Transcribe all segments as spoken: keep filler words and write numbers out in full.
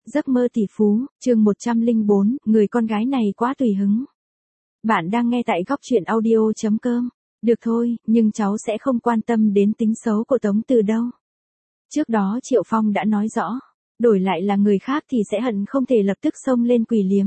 Giấc mơ tỷ phú, chương một trăm lẻ bốn, người con gái này quá tùy hứng. Bạn đang nghe tại góc truyện audio chấm com. Được thôi, nhưng cháu sẽ không quan tâm đến tính xấu của Tống Từ đâu. Trước đó Triệu Phong đã nói rõ, đổi lại là người khác thì sẽ hận không thể lập tức xông lên quỳ liếm.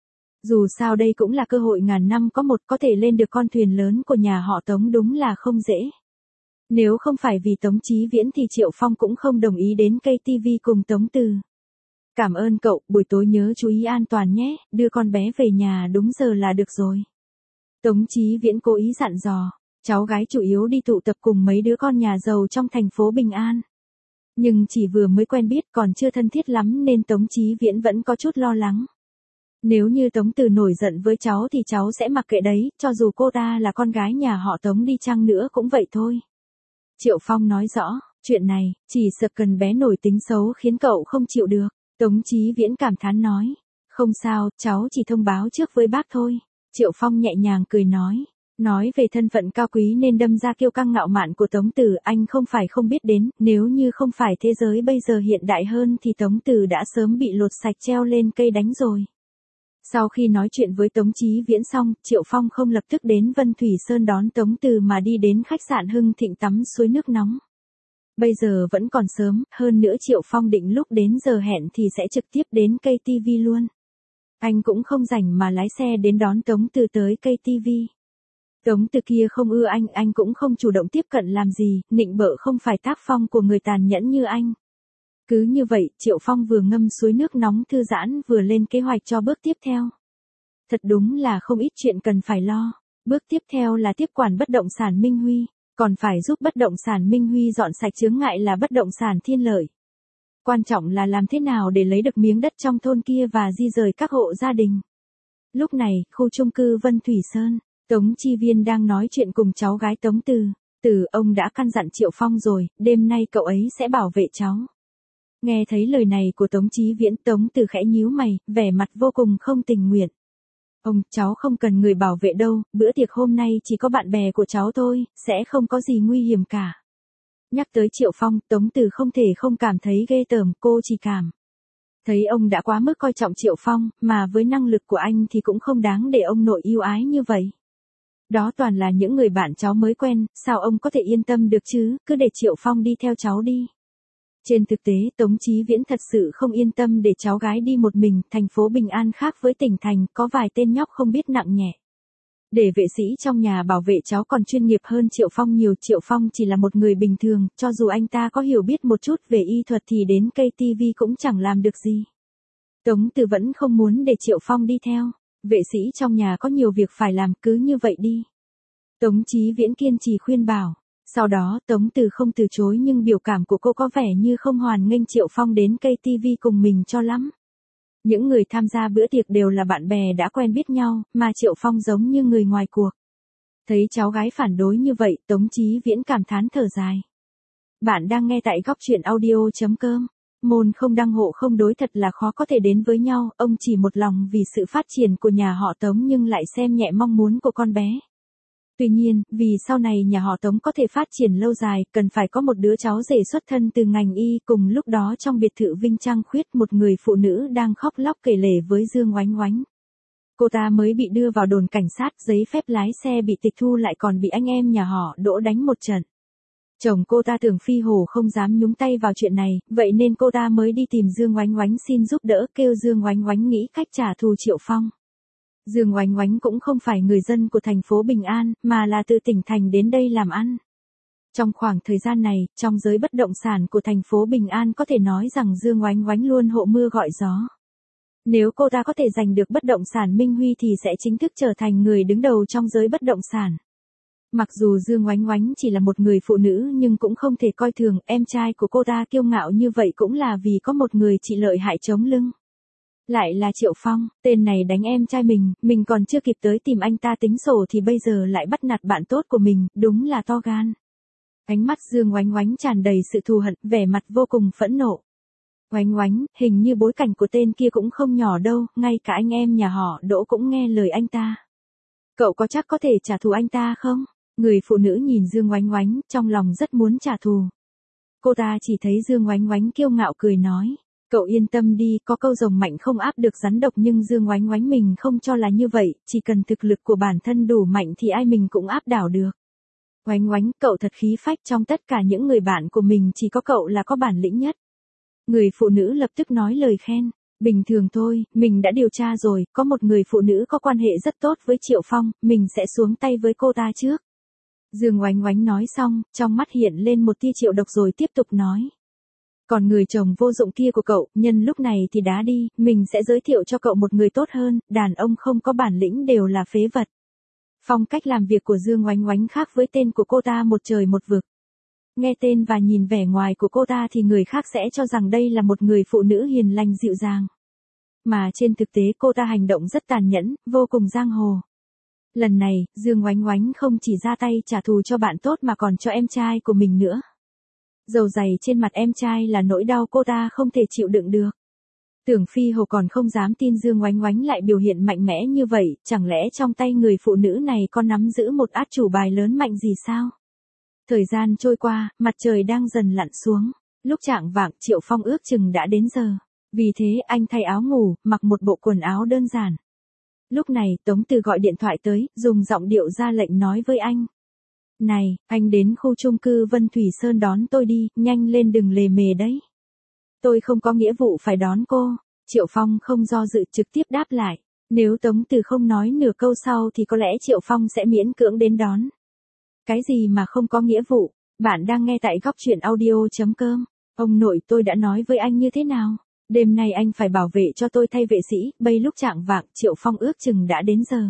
Dù sao đây cũng là cơ hội ngàn năm có một, có thể lên được con thuyền lớn của nhà họ Tống đúng là không dễ. Nếu không phải vì Tống Chí Viễn thì Triệu Phong cũng không đồng ý đến ca tê vê cùng Tống Từ. Cảm ơn cậu, buổi tối nhớ chú ý an toàn nhé, đưa con bé về nhà đúng giờ là được rồi. Tống Chí Viễn cố ý dặn dò, cháu gái chủ yếu đi tụ tập cùng mấy đứa con nhà giàu trong thành phố Bình An. Nhưng chỉ vừa mới quen biết còn chưa thân thiết lắm nên Tống Chí Viễn vẫn có chút lo lắng. Nếu như Tống Từ nổi giận với cháu thì cháu sẽ mặc kệ đấy, cho dù cô ta là con gái nhà họ Tống đi chăng nữa cũng vậy thôi. Triệu Phong nói rõ, chuyện này, chỉ sợ cần bé nổi tính xấu khiến cậu không chịu được. Tống Chí Viễn cảm thán nói, không sao, cháu chỉ thông báo trước với bác thôi. Triệu Phong nhẹ nhàng cười nói, nói về thân phận cao quý nên đâm ra kiêu căng ngạo mạn của Tống Từ anh không phải không biết đến, nếu như không phải thế giới bây giờ hiện đại hơn thì Tống Từ đã sớm bị lột sạch treo lên cây đánh rồi. Sau khi nói chuyện với Tống Chí Viễn xong, Triệu Phong không lập tức đến Vân Thủy Sơn đón Tống Từ mà đi đến khách sạn Hưng Thịnh tắm suối nước nóng. Bây giờ vẫn còn sớm, hơn nữa Triệu Phong định lúc đến giờ hẹn thì sẽ trực tiếp đến ca tê vê luôn. Anh cũng không rảnh mà lái xe đến đón Tống Từ tới ca tê vê. Tống Từ kia không ưa anh, anh cũng không chủ động tiếp cận làm gì, nịnh bợ không phải tác phong của người tàn nhẫn như anh. Cứ như vậy, Triệu Phong vừa ngâm suối nước nóng thư giãn vừa lên kế hoạch cho bước tiếp theo. Thật đúng là không ít chuyện cần phải lo. Bước tiếp theo là tiếp quản bất động sản Minh Huy, còn phải giúp bất động sản Minh Huy dọn sạch chướng ngại là bất động sản Thiên Lợi. Quan trọng là làm thế nào để lấy được miếng đất trong thôn kia và di rời các hộ gia đình. Lúc này, khu chung cư Vân Thủy Sơn, Tống Chi Viên đang nói chuyện cùng cháu gái Tống Từ. Từ, ông đã căn dặn Triệu Phong rồi, đêm nay cậu ấy sẽ bảo vệ cháu. Nghe thấy lời này của Tống Chí Viễn, Tống Từ khẽ nhíu mày, vẻ mặt vô cùng không tình nguyện. Ông, cháu không cần người bảo vệ đâu, bữa tiệc hôm nay chỉ có bạn bè của cháu thôi, sẽ không có gì nguy hiểm cả. Nhắc tới Triệu Phong, Tống Từ không thể không cảm thấy ghê tởm, cô chỉ cảm thấy ông đã quá mức coi trọng Triệu Phong, mà với năng lực của anh thì cũng không đáng để ông nội yêu ái như vậy. Đó toàn là những người bạn cháu mới quen, sao ông có thể yên tâm được chứ, cứ để Triệu Phong đi theo cháu đi. Trên thực tế, Tống Chí Viễn thật sự không yên tâm để cháu gái đi một mình, thành phố Bình An khác với tỉnh thành, có vài tên nhóc không biết nặng nhẹ. Để vệ sĩ trong nhà bảo vệ cháu còn chuyên nghiệp hơn Triệu Phong nhiều, Triệu Phong chỉ là một người bình thường, cho dù anh ta có hiểu biết một chút về y thuật thì đến ca tê vê cũng chẳng làm được gì. Tống Từ vẫn không muốn để Triệu Phong đi theo, vệ sĩ trong nhà có nhiều việc phải làm, cứ như vậy đi. Tống Chí Viễn kiên trì khuyên bảo. Sau đó Tống Từ không từ chối nhưng biểu cảm của cô có vẻ như không hoan nghênh Triệu Phong đến ca tê vê cùng mình cho lắm. Những người tham gia bữa tiệc đều là bạn bè đã quen biết nhau, mà Triệu Phong giống như người ngoài cuộc. Thấy cháu gái phản đối như vậy, Tống Chí Viễn cảm thán thở dài. Bạn đang nghe tại góc truyện audio chấm com. Môn không đăng hộ không đối thật là khó có thể đến với nhau, ông chỉ một lòng vì sự phát triển của nhà họ Tống nhưng lại xem nhẹ mong muốn của con bé. Tuy nhiên, vì sau này nhà họ Tống có thể phát triển lâu dài, cần phải có một đứa cháu rể xuất thân từ ngành y. Cùng lúc đó trong biệt thự Vinh Trang Khuyết, một người phụ nữ đang khóc lóc kể lể với Dương Oánh Oánh. Cô ta mới bị đưa vào đồn cảnh sát, giấy phép lái xe bị tịch thu lại còn bị anh em nhà họ Đỗ đánh một trận. Chồng cô ta tưởng phi hồ không dám nhúng tay vào chuyện này, vậy nên cô ta mới đi tìm Dương Oánh Oánh xin giúp đỡ, kêu Dương Oánh Oánh nghĩ cách trả thù Triệu Phong. Dương Oánh Oánh cũng không phải người dân của thành phố Bình An, mà là từ tỉnh thành đến đây làm ăn. Trong khoảng thời gian này, trong giới bất động sản của thành phố Bình An có thể nói rằng Dương Oánh Oánh luôn hộ mưa gọi gió. Nếu cô ta có thể giành được bất động sản Minh Huy thì sẽ chính thức trở thành người đứng đầu trong giới bất động sản. Mặc dù Dương Oánh Oánh chỉ là một người phụ nữ nhưng cũng không thể coi thường, em trai của cô ta kiêu ngạo như vậy cũng là vì có một người chị lợi hại chống lưng. Lại là Triệu Phong, tên này đánh em trai mình, mình còn chưa kịp tới tìm anh ta tính sổ thì bây giờ lại bắt nạt bạn tốt của mình, đúng là to gan. Ánh mắt Dương Oánh Oánh tràn đầy sự thù hận, vẻ mặt vô cùng phẫn nộ. Oánh Oánh, hình như bối cảnh của tên kia cũng không nhỏ đâu, ngay cả anh em nhà họ Đỗ cũng nghe lời anh ta. Cậu có chắc có thể trả thù anh ta không? Người phụ nữ nhìn Dương Oánh Oánh, trong lòng rất muốn trả thù. Cô ta chỉ thấy Dương Oánh Oánh kiêu ngạo cười nói. Cậu yên tâm đi, có câu rồng mạnh không áp được rắn độc, nhưng Dương Oánh Oánh mình không cho là như vậy, chỉ cần thực lực của bản thân đủ mạnh thì ai mình cũng áp đảo được. Oánh Oánh, cậu thật khí phách, trong tất cả những người bạn của mình chỉ có cậu là có bản lĩnh nhất. Người phụ nữ lập tức nói lời khen. Bình thường thôi, mình đã điều tra rồi, có một người phụ nữ có quan hệ rất tốt với Triệu Phong, mình sẽ xuống tay với cô ta trước. Dương Oánh Oánh nói xong, trong mắt hiện lên một tia triệu độc rồi tiếp tục nói. Còn người chồng vô dụng kia của cậu, nhân lúc này thì đá đi, mình sẽ giới thiệu cho cậu một người tốt hơn, đàn ông không có bản lĩnh đều là phế vật. Phong cách làm việc của Dương Oánh Oánh khác với tên của cô ta một trời một vực. Nghe tên và nhìn vẻ ngoài của cô ta thì người khác sẽ cho rằng đây là một người phụ nữ hiền lành dịu dàng. Mà trên thực tế cô ta hành động rất tàn nhẫn, vô cùng giang hồ. Lần này, Dương Oánh Oánh không chỉ ra tay trả thù cho bạn tốt mà còn cho em trai của mình nữa. Dầu dày trên mặt em trai là nỗi đau cô ta không thể chịu đựng được. Tưởng Phi Hồ còn không dám tin Dương Oánh Oánh lại biểu hiện mạnh mẽ như vậy, chẳng lẽ trong tay người phụ nữ này có nắm giữ một át chủ bài lớn mạnh gì sao? Thời gian trôi qua, mặt trời đang dần lặn xuống. Lúc chạng vạng Triệu Phong ước chừng đã đến giờ. Vì thế anh thay áo ngủ, mặc một bộ quần áo đơn giản. Lúc này Tống Từ gọi điện thoại tới, dùng giọng điệu ra lệnh nói với anh. Này, anh đến khu chung cư Vân Thủy Sơn đón tôi đi, nhanh lên đừng lề mề đấy. Tôi không có nghĩa vụ phải đón cô. Triệu Phong không do dự trực tiếp đáp lại. Nếu Tống Từ không nói nửa câu sau thì có lẽ Triệu Phong sẽ miễn cưỡng đến đón. Cái gì mà không có nghĩa vụ? Bạn đang nghe tại góc truyện audio.com. Ông nội tôi đã nói với anh như thế nào? Đêm nay anh phải bảo vệ cho tôi thay vệ sĩ, bây lúc chạng vạng Triệu Phong ước chừng đã đến giờ.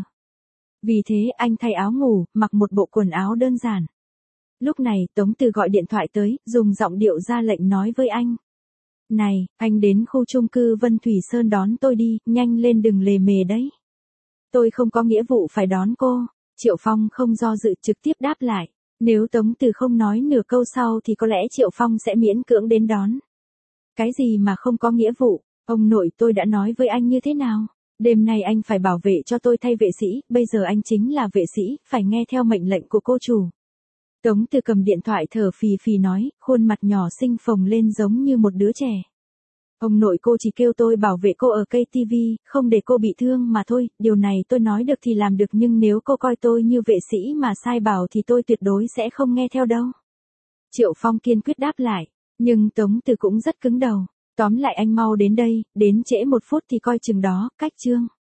Vì thế anh thay áo ngủ, mặc một bộ quần áo đơn giản. Lúc này Tống Từ gọi điện thoại tới, dùng giọng điệu ra lệnh nói với anh. Này, anh đến khu chung cư Vân Thủy Sơn đón tôi đi, nhanh lên đừng lề mề đấy. Tôi không có nghĩa vụ phải đón cô. Triệu Phong không do dự trực tiếp đáp lại. Nếu Tống Từ không nói nửa câu sau thì có lẽ Triệu Phong sẽ miễn cưỡng đến đón. Cái gì mà không có nghĩa vụ? Ông nội tôi đã nói với anh như thế nào? Đêm nay anh phải bảo vệ cho tôi thay vệ sĩ, bây giờ anh chính là vệ sĩ, phải nghe theo mệnh lệnh của cô chủ. Tống Từ cầm điện thoại thở phì phì nói, khuôn mặt nhỏ xinh phồng lên giống như một đứa trẻ. Ông nội cô chỉ kêu tôi bảo vệ cô ở cây tivi, không để cô bị thương mà thôi, điều này tôi nói được thì làm được, nhưng nếu cô coi tôi như vệ sĩ mà sai bảo thì tôi tuyệt đối sẽ không nghe theo đâu. Triệu Phong kiên quyết đáp lại, nhưng Tống Từ cũng rất cứng đầu. Tóm lại anh mau đến đây, đến trễ một phút thì coi chừng đó, cách chương.